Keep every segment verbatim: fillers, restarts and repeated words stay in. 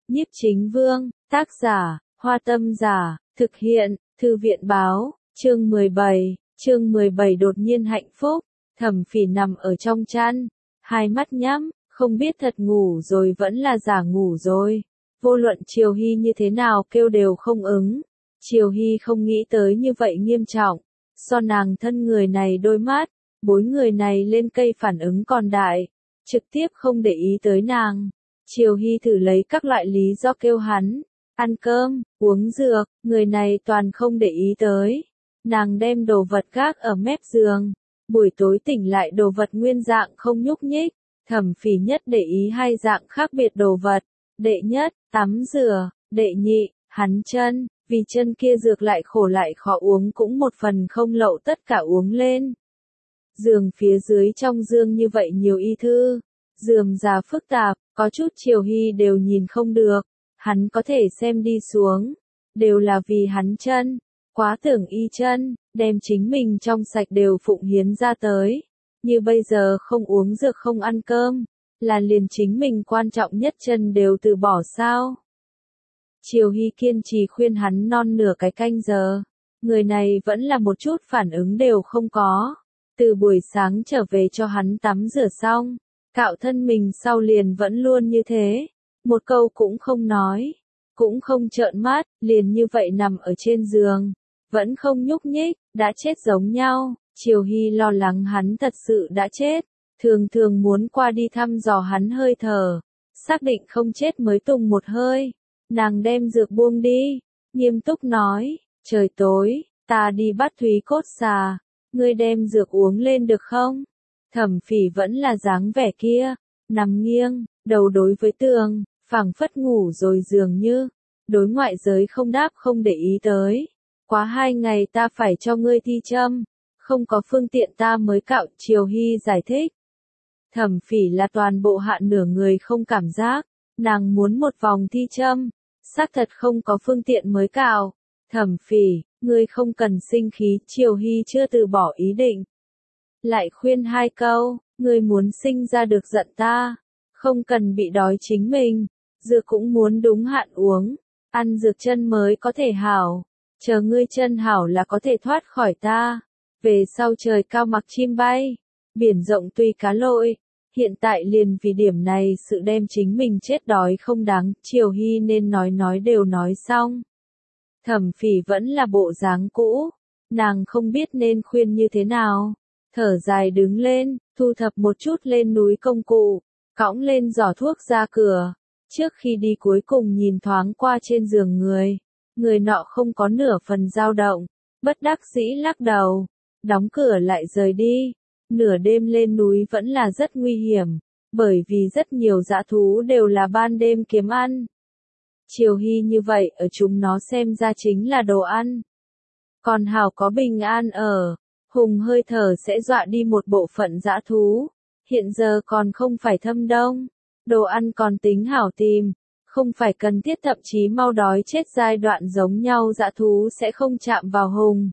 Nhiếp Chính Vương, tác giả, Hoa Tâm Giả, thực hiện, Thư viện báo, chương mười bảy, chương mười bảy đột nhiên hạnh phúc, Thẩm Phỉ nằm ở trong chăn, hai mắt nhắm, không biết thật ngủ rồi vẫn là giả ngủ rồi. Vô luận Triều Hy như thế nào kêu đều không ứng. Triều Hy không nghĩ tới như vậy nghiêm trọng, so nàng thân người này đôi mắt, bối người này lên cây phản ứng còn đại, trực tiếp không để ý tới nàng. Triều Hy thử lấy các loại lý do kêu hắn, ăn cơm, uống dược, người này toàn không để ý tới. Nàng đem đồ vật gác ở mép giường, buổi tối tỉnh lại đồ vật nguyên dạng không nhúc nhích. Thẩm Phỉ nhất để ý hai dạng khác biệt đồ vật. Đệ nhất, tắm rửa, đệ nhị, hắn chân, vì chân kia dược lại khổ lại khó uống cũng một phần không lậu tất cả uống lên. Giường phía dưới trong dương như vậy nhiều y thư, rườm rà phức tạp, có chút Triều Hy đều nhìn không được, hắn có thể xem đi xuống, đều là vì hắn chân, quá tưởng y chân, đem chính mình trong sạch đều phụng hiến ra tới, như bây giờ không uống dược không ăn cơm, là liền chính mình quan trọng nhất chân đều từ bỏ sao. Triều Hy kiên trì khuyên hắn non nửa cái canh giờ, người này vẫn là một chút phản ứng đều không có, từ buổi sáng trở về cho hắn tắm rửa xong, cạo thân mình sau liền vẫn luôn như thế, một câu cũng không nói, cũng không trợn mắt, liền như vậy nằm ở trên giường, vẫn không nhúc nhích, đã chết giống nhau. Triều Hy lo lắng hắn thật sự đã chết, thường thường muốn qua đi thăm dò hắn hơi thở, xác định không chết mới tùng một hơi. Nàng đem dược buông đi, nghiêm túc nói, trời tối, ta đi bắt Thúy Cốt Xà, ngươi đem dược uống lên được không? Thẩm Phỉ vẫn là dáng vẻ kia, nằm nghiêng, đầu đối với tường, phảng phất ngủ rồi dường như, đối ngoại giới không đáp không để ý tới. Quá hai ngày ta phải cho ngươi thi châm, không có phương tiện ta mới cạo. Triều Hy giải thích. Thẩm Phỉ là toàn bộ hạ nửa người không cảm giác, nàng muốn một vòng thi châm, xác thật không có phương tiện mới cạo. Thẩm Phỉ, ngươi không cần sinh khí. Triều Hy chưa từ bỏ ý định, lại khuyên hai câu, ngươi muốn sinh ra được giận ta, không cần bị đói chính mình, dược cũng muốn đúng hạn uống, ăn dược chân mới có thể hảo, chờ ngươi chân hảo là có thể thoát khỏi ta, về sau trời cao mặc chim bay, biển rộng tùy cá lội, hiện tại liền vì điểm này sự đem chính mình chết đói không đáng. Triều Hy nên nói nói đều nói xong. Thẩm Phỉ vẫn là bộ dáng cũ, nàng không biết nên khuyên như thế nào, thở dài đứng lên, thu thập một chút lên núi công cụ, cõng lên giỏ thuốc ra cửa, trước khi đi cuối cùng nhìn thoáng qua trên giường người, người nọ không có nửa phần dao động, bất đắc dĩ lắc đầu, đóng cửa lại rời đi. Nửa đêm lên núi vẫn là rất nguy hiểm, bởi vì rất nhiều dã thú đều là ban đêm kiếm ăn. Triều Hy như vậy ở chúng nó xem ra chính là đồ ăn. Còn hảo có bình an ở, hùng hơi thở sẽ dọa đi một bộ phận dã thú. Hiện giờ còn không phải thâm đông, đồ ăn còn tính hảo tìm, không phải cần thiết thậm chí mau đói chết giai đoạn giống nhau dã thú sẽ không chạm vào hùng.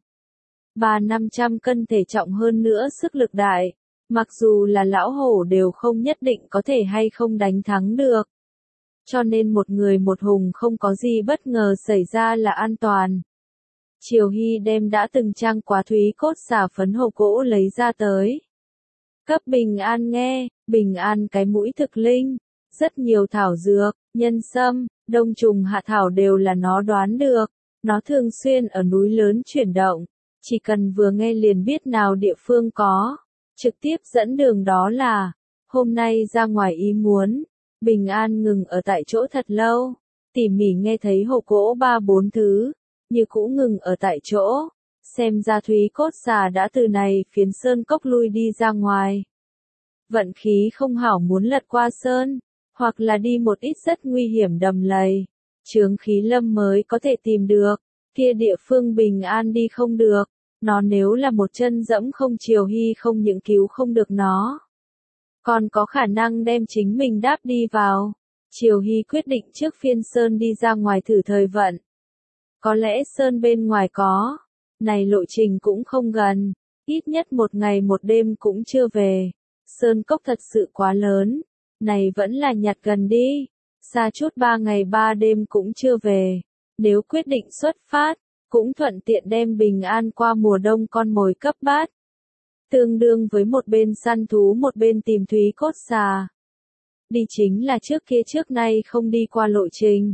Ba năm trăm cân thể trọng hơn nữa sức lực đại, mặc dù là lão hổ đều không nhất định có thể hay không đánh thắng được. Cho nên một người một hùng không có gì bất ngờ xảy ra là an toàn. Triều Hy đem đã từng trang quá Thúy Cốt Xà phấn hộp gỗ lấy ra tới. Cấp Bình An nghe, Bình An cái mũi thực linh, rất nhiều thảo dược, nhân sâm, đông trùng hạ thảo đều là nó đoán được, nó thường xuyên ở núi lớn chuyển động. Chỉ cần vừa nghe liền biết nào địa phương có, trực tiếp dẫn đường đó là, hôm nay ra ngoài ý muốn, Bình An ngừng ở tại chỗ thật lâu, tỉ mỉ nghe thấy hộp gỗ ba bốn thứ, như cũ ngừng ở tại chỗ, xem ra Thúy Cốt Xà đã từ này phiến sơn cốc lui đi ra ngoài. Vận khí không hảo muốn lật qua sơn, hoặc là đi một ít rất nguy hiểm đầm lầy, chướng khí lâm mới có thể tìm được, kia địa phương Bình An đi không được. Nó nếu là một chân dẫm không Triều Hy không những cứu không được nó, còn có khả năng đem chính mình đáp đi vào. Triều Hy quyết định trước phiên sơn đi ra ngoài thử thời vận. Có lẽ sơn bên ngoài có, này lộ trình cũng không gần, ít nhất một ngày một đêm cũng chưa về. Sơn cốc thật sự quá lớn, này vẫn là nhặt gần đi. xa chút ba ngày ba đêm cũng chưa về. Nếu quyết định xuất phát, cũng thuận tiện đem bình an qua mùa đông con mồi cấp bát. Tương đương với một bên săn thú một bên tìm thúy cốt xà. Đi chính là trước kia trước nay không đi qua lộ trình.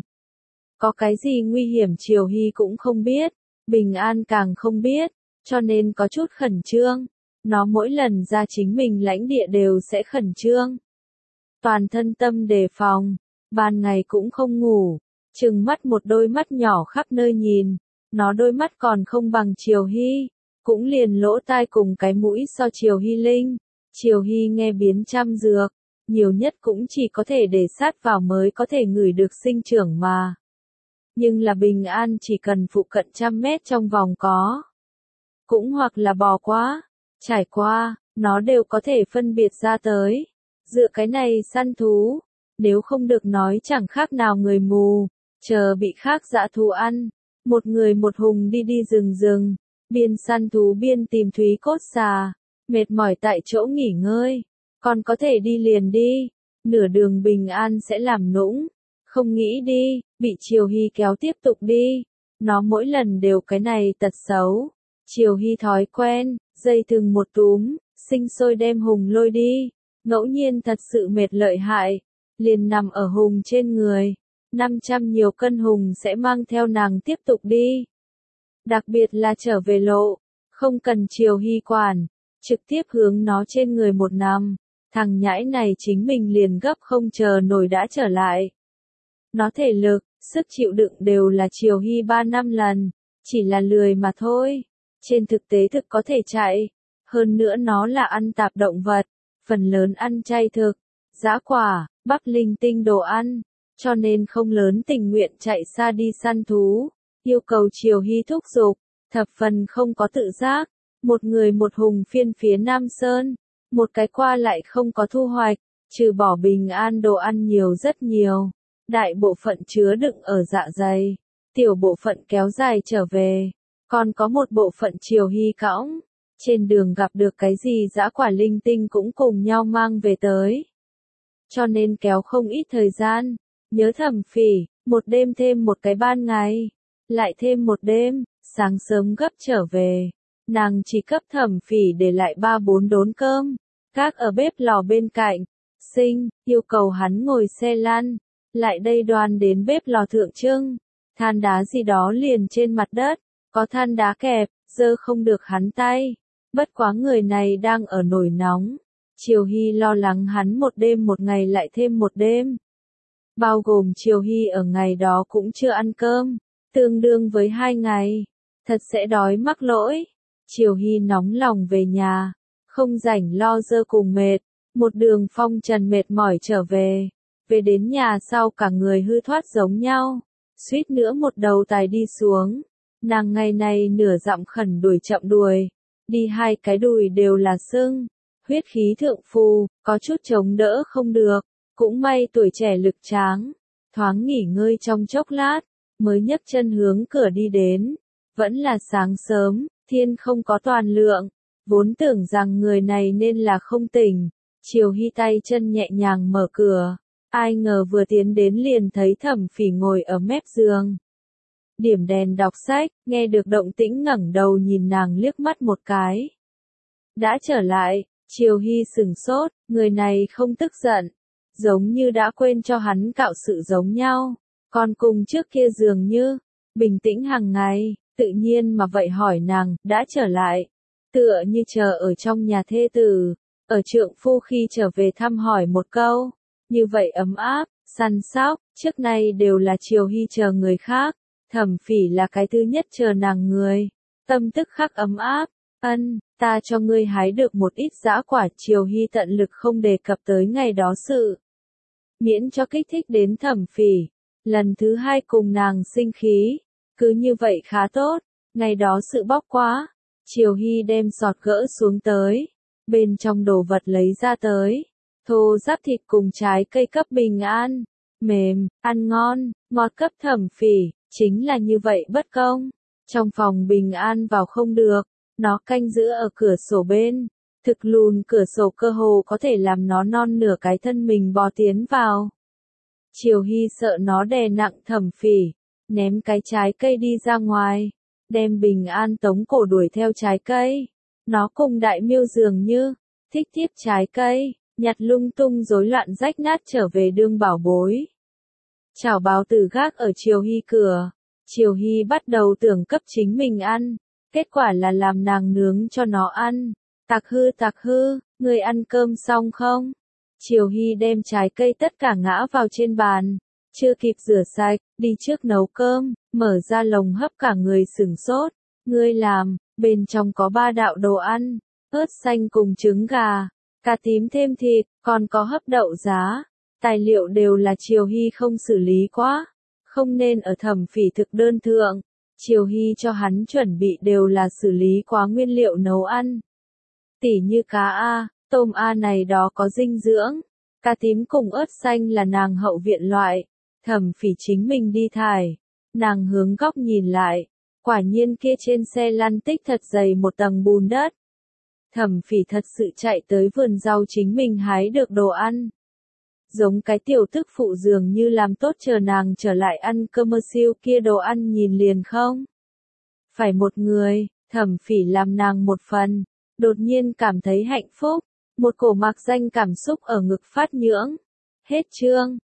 Có cái gì nguy hiểm Triều Hy cũng không biết, bình an càng không biết, cho nên có chút khẩn trương. Nó mỗi lần ra chính mình lãnh địa đều sẽ khẩn trương. Toàn thân tâm đề phòng, ban ngày cũng không ngủ, trừng mắt một đôi mắt nhỏ khắp nơi nhìn. Nó đôi mắt còn không bằng Triều Hy, cũng liền lỗ tai cùng cái mũi so Triều Hy linh. Triều Hy nghe biến trăm dược, nhiều nhất cũng chỉ có thể để sát vào mới có thể ngửi được sinh trưởng mà. Nhưng là bình an chỉ cần phụ cận trăm mét trong vòng có. Cũng hoặc là bò qua, trải qua, nó đều có thể phân biệt ra tới. Dựa cái này săn thú, nếu không được nói chẳng khác nào người mù, chờ bị khác dã thú ăn. Một người một hùng đi đi rừng rừng, biên săn thú biên tìm thúy cốt xà, mệt mỏi tại chỗ nghỉ ngơi, còn có thể đi liền đi, nửa đường bình an sẽ làm nũng, không nghĩ đi, bị Triều Hy kéo tiếp tục đi, nó mỗi lần đều cái này tật xấu, Triều Hy thói quen, dây thừng một túm, sinh sôi đem hùng lôi đi, ngẫu nhiên thật sự mệt lợi hại, liền nằm ở hùng trên người. năm trăm nhiều cân hùng sẽ mang theo nàng tiếp tục đi. Đặc biệt là trở về lộ, không cần Triều Hy quản, trực tiếp hướng nó trên người một nằm, thằng nhãi này chính mình liền gấp không chờ nổi đã trở lại. Nó thể lực, sức chịu đựng đều là Triều Hy ba năm lần, chỉ là lười mà thôi, trên thực tế thực có thể chạy, hơn nữa nó là ăn tạp động vật, phần lớn ăn chay thực, dã quả, bắp linh tinh đồ ăn. Cho nên không lớn tình nguyện chạy xa đi săn thú, yêu cầu Triều Hy thúc giục, thập phần không có tự giác, một người một hùng phiên phía Nam Sơn, một cái qua lại không có thu hoạch, trừ bỏ bình an đồ ăn nhiều rất nhiều, đại bộ phận chứa đựng ở dạ dày, tiểu bộ phận kéo dài trở về, còn có một bộ phận Triều Hy cõng, trên đường gặp được cái gì dã quả linh tinh cũng cùng nhau mang về tới. Cho nên kéo không ít thời gian. Nhớ Thẩm Phỉ, một đêm thêm một cái ban ngày, lại thêm một đêm, sáng sớm gấp trở về, nàng chỉ cấp Thẩm Phỉ để lại ba bốn đốn cơm, các ở bếp lò bên cạnh, sinh, yêu cầu hắn ngồi xe lăn, lại đây đoan đến bếp lò thượng trưng, than đá gì đó liền trên mặt đất, có than đá kẹp, dơ không được hắn tay, bất quá người này đang ở nổi nóng, Triều Hy lo lắng hắn một đêm một ngày lại thêm một đêm. Bao gồm Triều Hy ở ngày đó cũng chưa ăn cơm, tương đương với hai ngày, thật sẽ đói mắc lỗi. Triều Hy nóng lòng về nhà, không rảnh lo dơ cùng mệt, một đường phong trần mệt mỏi trở về, về đến nhà sau cả người hư thoát giống nhau, suýt nữa một đầu tài đi xuống, nàng ngày này nửa dặm khẩn đuổi chậm đuổi, đi hai cái đùi đều là sưng, huyết khí thượng phù, có chút chống đỡ không được. Cũng may tuổi trẻ lực tráng, thoáng nghỉ ngơi trong chốc lát, mới nhấc chân hướng cửa đi đến. Vẫn là sáng sớm, thiên không có toàn lượng, vốn tưởng rằng người này nên là không tỉnh. Triều Hy tay chân nhẹ nhàng mở cửa, ai ngờ vừa tiến đến liền thấy Thẩm Phỉ ngồi ở mép giường. Điểm đèn đọc sách, nghe được động tĩnh ngẩng đầu nhìn nàng liếc mắt một cái. Đã trở lại, Triều Hy sửng sốt, người này không tức giận. Giống như đã quên cho hắn cạo sự giống nhau, còn cùng trước kia dường như, bình tĩnh hàng ngày, tự nhiên mà vậy hỏi nàng, đã trở lại, tựa như chờ ở trong nhà thê tử, ở trượng phu khi trở về thăm hỏi một câu, như vậy ấm áp, săn sóc, trước nay đều là Triều Hy chờ người khác, Thẩm Phỉ là cái thứ nhất chờ nàng người, tâm tức khắc ấm áp, ân, ta cho ngươi hái được một ít dã quả. Triều Hy tận lực không đề cập tới ngày đó sự. Miễn cho kích thích đến Thẩm Phỉ, lần thứ hai cùng nàng sinh khí, cứ như vậy khá tốt, ngày đó sự bóc quá, Triều Hy đem sọt gỡ xuống tới, bên trong đồ vật lấy ra tới, thô ráp thịt cùng trái cây cấp bình an, mềm, ăn ngon, ngọt cấp Thẩm Phỉ, chính là như vậy bất công, trong phòng bình an vào không được, nó canh giữ ở cửa sổ bên. Thực lùn cửa sổ cơ hồ có thể làm nó non nửa cái thân mình bò tiến vào. Triều Hy sợ nó đè nặng Thẩm Phỉ, ném cái trái cây đi ra ngoài, đem Bình An tống cổ đuổi theo trái cây. Nó cùng Đại Miêu dường như, thích tiếp trái cây, nhặt lung tung rối loạn rách nát trở về đương bảo bối. Chảo báo tử gác ở Triều Hy cửa, Triều Hy bắt đầu tưởng cấp chính mình ăn, kết quả là làm nàng nướng cho nó ăn. Tặc hư tặc hư, người ăn cơm xong không? Triều Hy đem trái cây tất cả ngã vào trên bàn, chưa kịp rửa sạch, đi trước nấu cơm, mở ra lồng hấp cả người sửng sốt. Ngươi làm, bên trong có ba đạo đồ ăn, ớt xanh cùng trứng gà, cà tím thêm thịt, còn có hấp đậu giá. Tài liệu đều là Triều Hy không xử lý quá, không nên ở Thẩm Phỉ thực đơn thượng. Triều Hy cho hắn chuẩn bị đều là xử lý quá nguyên liệu nấu ăn. Tỉ như cá A, tôm A này đó có dinh dưỡng, cà tím cùng ớt xanh là nàng hậu viện loại. Thẩm Phỉ chính mình đi thải, nàng hướng góc nhìn lại, quả nhiên kia trên xe lăn tích thật dày một tầng bùn đất. Thẩm Phỉ thật sự chạy tới vườn rau chính mình hái được đồ ăn. Giống cái tiểu tức phụ dường như làm tốt chờ nàng trở lại ăn cơm siêu kia đồ ăn nhìn liền không. Phải một người, Thẩm Phỉ làm nàng một phần, đột nhiên cảm thấy hạnh phúc, một cổ mạc danh cảm xúc ở ngực phát nhưỡng. Hết chương.